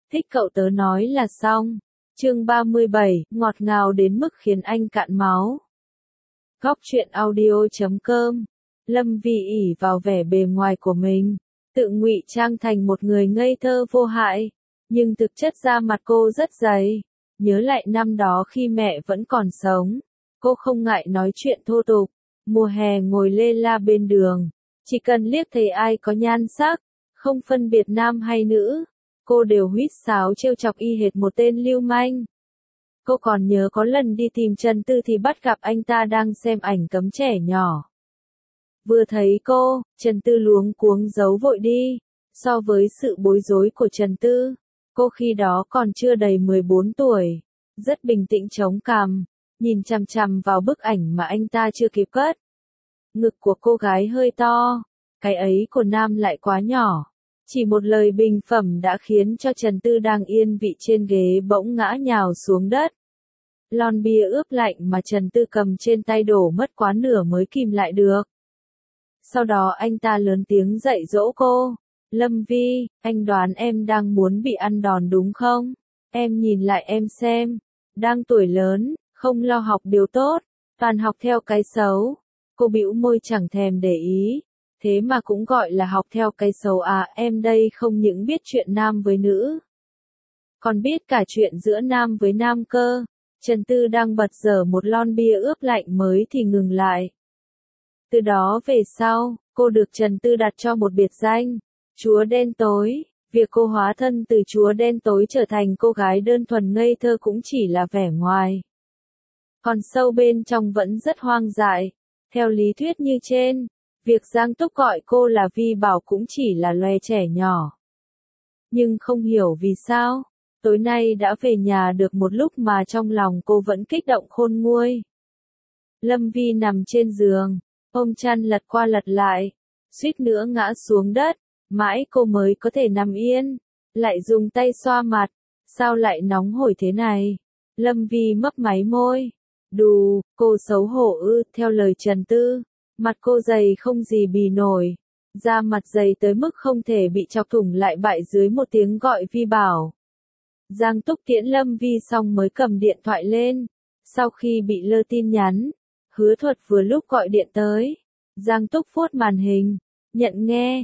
Thích cậu tớ nói là xong. Chương 37, ngọt ngào đến mức khiến anh cạn máu. Góc truyện audio.com. Lâm Vi ỷ vào vẻ bề ngoài của mình, tự ngụy trang thành một người ngây thơ vô hại, nhưng thực chất da mặt cô rất dày. Nhớ lại năm đó khi mẹ vẫn còn sống, cô không ngại nói chuyện thô tục. Mùa hè ngồi lê la bên đường, chỉ cần liếc thấy ai có nhan sắc, không phân biệt nam hay nữ, cô đều huýt sáo trêu chọc y hệt một tên lưu manh. Cô còn nhớ có lần đi tìm Trần Tư thì bắt gặp anh ta đang xem ảnh cấm trẻ nhỏ. Vừa thấy cô, Trần Tư luống cuống giấu vội đi. So với sự bối rối của Trần Tư, cô khi đó còn chưa đầy 14 tuổi, rất bình tĩnh chống cằm, nhìn chằm chằm vào bức ảnh mà anh ta chưa kịp cất. Ngực của cô gái hơi to, cái ấy của nam lại quá nhỏ. Chỉ một lời bình phẩm đã khiến cho Trần Tư đang yên vị trên ghế bỗng ngã nhào xuống đất. Lon bia ướp lạnh mà Trần Tư cầm trên tay đổ mất quá nửa mới kìm lại được. Sau đó anh ta lớn tiếng dạy dỗ cô. Lâm Vi, anh đoán em đang muốn bị ăn đòn đúng không? Em nhìn lại em xem. Đang tuổi lớn, không lo học điều tốt, toàn học theo cái xấu. Cô bĩu môi chẳng thèm để ý. Thế mà cũng gọi là học theo cái xấu à, em đây không những biết chuyện nam với nữ, còn biết cả chuyện giữa nam với nam cơ. Trần Tư đang bật dở một lon bia ướp lạnh mới thì ngừng lại. Từ đó về sau, cô được Trần Tư đặt cho một biệt danh, chúa đen tối. Việc cô hóa thân từ chúa đen tối trở thành cô gái đơn thuần ngây thơ cũng chỉ là vẻ ngoài. Còn sâu bên trong vẫn rất hoang dại. Theo lý thuyết như trên, việc Giang Túc gọi cô là Vi Bảo cũng chỉ là loe trẻ nhỏ. Nhưng không hiểu vì sao, tối nay đã về nhà được một lúc mà trong lòng cô vẫn kích động khôn nguôi. Lâm Vi nằm trên giường, ôm chăn lật qua lật lại, suýt nữa ngã xuống đất, mãi cô mới có thể nằm yên, lại dùng tay xoa mặt, sao lại nóng hổi thế này? Lâm Vi mấp máy môi, đù, cô xấu hổ ư, theo lời Trần Tư, mặt cô dày không gì bì nổi, da mặt dày tới mức không thể bị chọc thủng lại bại dưới một tiếng gọi Vi Bảo. Giang Túc tiễn Lâm Vi xong mới cầm điện thoại lên, sau khi bị lơ tin nhắn, Hứa Thuật vừa lúc gọi điện tới. Giang Túc vuốt màn hình, nhận nghe,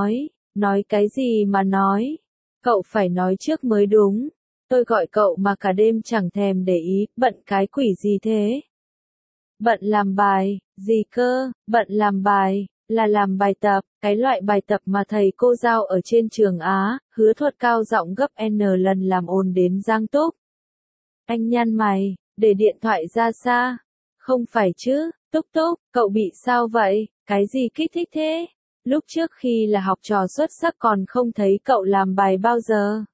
nói cái gì mà nói, cậu phải nói trước mới đúng, tôi gọi cậu mà cả đêm chẳng thèm để ý, bận cái quỷ gì thế? Bận làm bài, gì cơ, bận làm bài, là làm bài tập, cái loại bài tập mà thầy cô giao ở trên trường Á. Hứa Thuật cao giọng gấp N lần làm ồn đến Giang Túc. Anh nhăn mày, để điện thoại ra xa. Không phải chứ, Túc Túc, cậu bị sao vậy, cái gì kích thích thế? Lúc trước khi là học trò xuất sắc còn không thấy cậu làm bài bao giờ.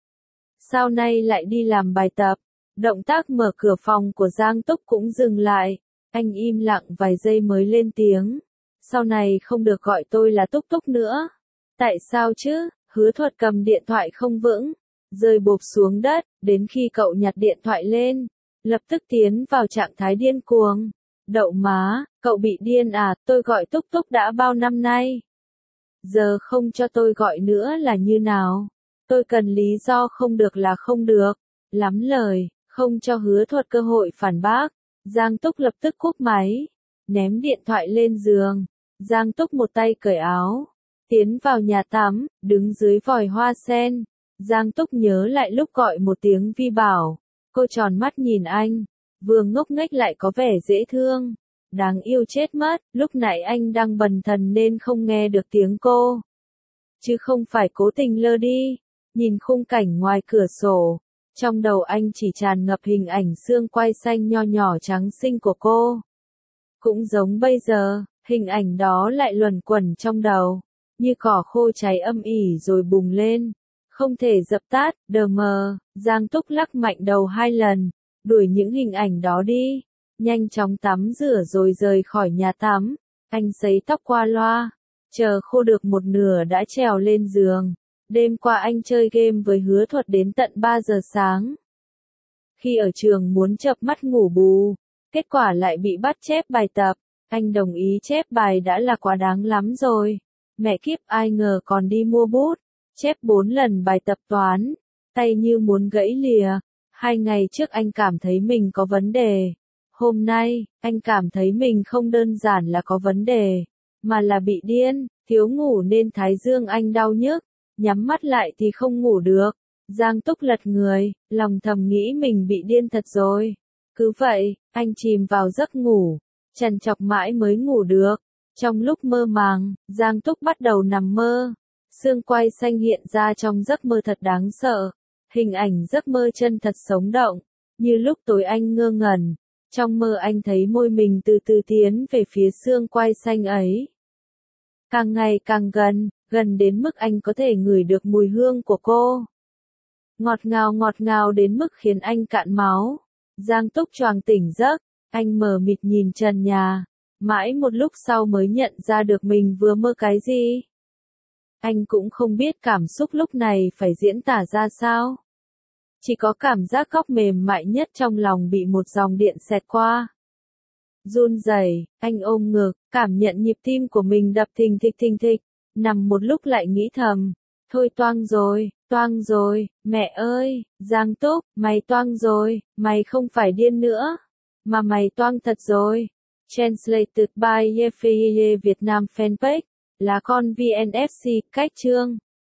Sao nay lại đi làm bài tập? Động tác mở cửa phòng của Giang Túc cũng dừng lại. Anh im lặng vài giây mới lên tiếng. Sau này không được gọi tôi là Túc Túc nữa. Tại sao chứ? Hứa Thuật cầm điện thoại không vững, rơi bộp xuống đất, đến khi cậu nhặt điện thoại lên, lập tức tiến vào trạng thái điên cuồng. Đậu má, cậu bị điên à, tôi gọi Túc Túc đã bao năm nay. Giờ không cho tôi gọi nữa là như nào? Tôi cần lý do không được là không được. Lắm lời, không cho Hứa Thuật cơ hội phản bác. Giang Túc lập tức cúp máy, ném điện thoại lên giường. Giang Túc một tay cởi áo, tiến vào nhà tắm, đứng dưới vòi hoa sen. Giang Túc nhớ lại lúc gọi một tiếng Vi Bảo, cô tròn mắt nhìn anh, vừa ngốc nghếch lại có vẻ dễ thương. Đáng yêu chết mất, lúc nãy anh đang bần thần nên không nghe được tiếng cô. Chứ không phải cố tình lơ đi, nhìn khung cảnh ngoài cửa sổ. Trong đầu anh chỉ tràn ngập hình ảnh xương quai xanh nho nhỏ trắng xinh của cô. Cũng giống bây giờ, hình ảnh đó lại luẩn quẩn trong đầu, như cỏ khô cháy âm ỉ rồi bùng lên, không thể dập tắt. Đờ mờ, Giang Túc lắc mạnh đầu 2 lần, đuổi những hình ảnh đó đi, nhanh chóng tắm rửa rồi rời khỏi nhà tắm. Anh sấy tóc qua loa, chờ khô được một nửa đã trèo lên giường. Đêm qua anh chơi game với Hứa Thuật đến tận 3 giờ sáng. Khi ở trường muốn chợp mắt ngủ bù, kết quả lại bị bắt chép bài tập. Anh đồng ý chép bài đã là quá đáng lắm rồi. Mẹ kiếp, ai ngờ còn đi mua bút, chép 4 lần bài tập toán. tay như muốn gãy lìa. 2 ngày trước anh cảm thấy mình có vấn đề. Hôm nay, anh cảm thấy mình không đơn giản là có vấn đề, mà là bị điên, thiếu ngủ nên thái dương anh đau nhức, nhắm mắt lại thì không ngủ được. Giang Túc lật người, lòng thầm nghĩ mình bị điên thật rồi. Cứ vậy, anh chìm vào giấc ngủ, trằn trọc mãi mới ngủ được. Trong lúc mơ màng, Giang Túc bắt đầu nằm mơ. Xương quai xanh hiện ra trong giấc mơ thật đáng sợ. Hình ảnh giấc mơ chân thật sống động. Như lúc tối anh ngơ ngẩn. Trong mơ anh thấy môi mình từ từ tiến về phía xương quai xanh ấy. Càng ngày càng gần, gần đến mức anh có thể ngửi được mùi hương của cô. Ngọt ngào đến mức khiến anh cạn máu. Giang Túc choàng tỉnh giấc, anh mờ mịt nhìn trần nhà. Mãi một lúc sau mới nhận ra được mình vừa mơ cái gì. Anh cũng không biết cảm xúc lúc này phải diễn tả ra sao. Chỉ có cảm giác góc mềm mại nhất trong lòng bị một dòng điện xẹt qua. Run rẩy, anh ôm ngực, cảm nhận nhịp tim của mình đập thình thịch, nằm một lúc lại nghĩ thầm, thôi toang rồi, mẹ ơi, Giang Túc, mày toang rồi, mày không phải điên nữa, mà mày toang thật rồi. Translated by Yefeye Việt Nam Fanpage, là con VNFC, cách chương.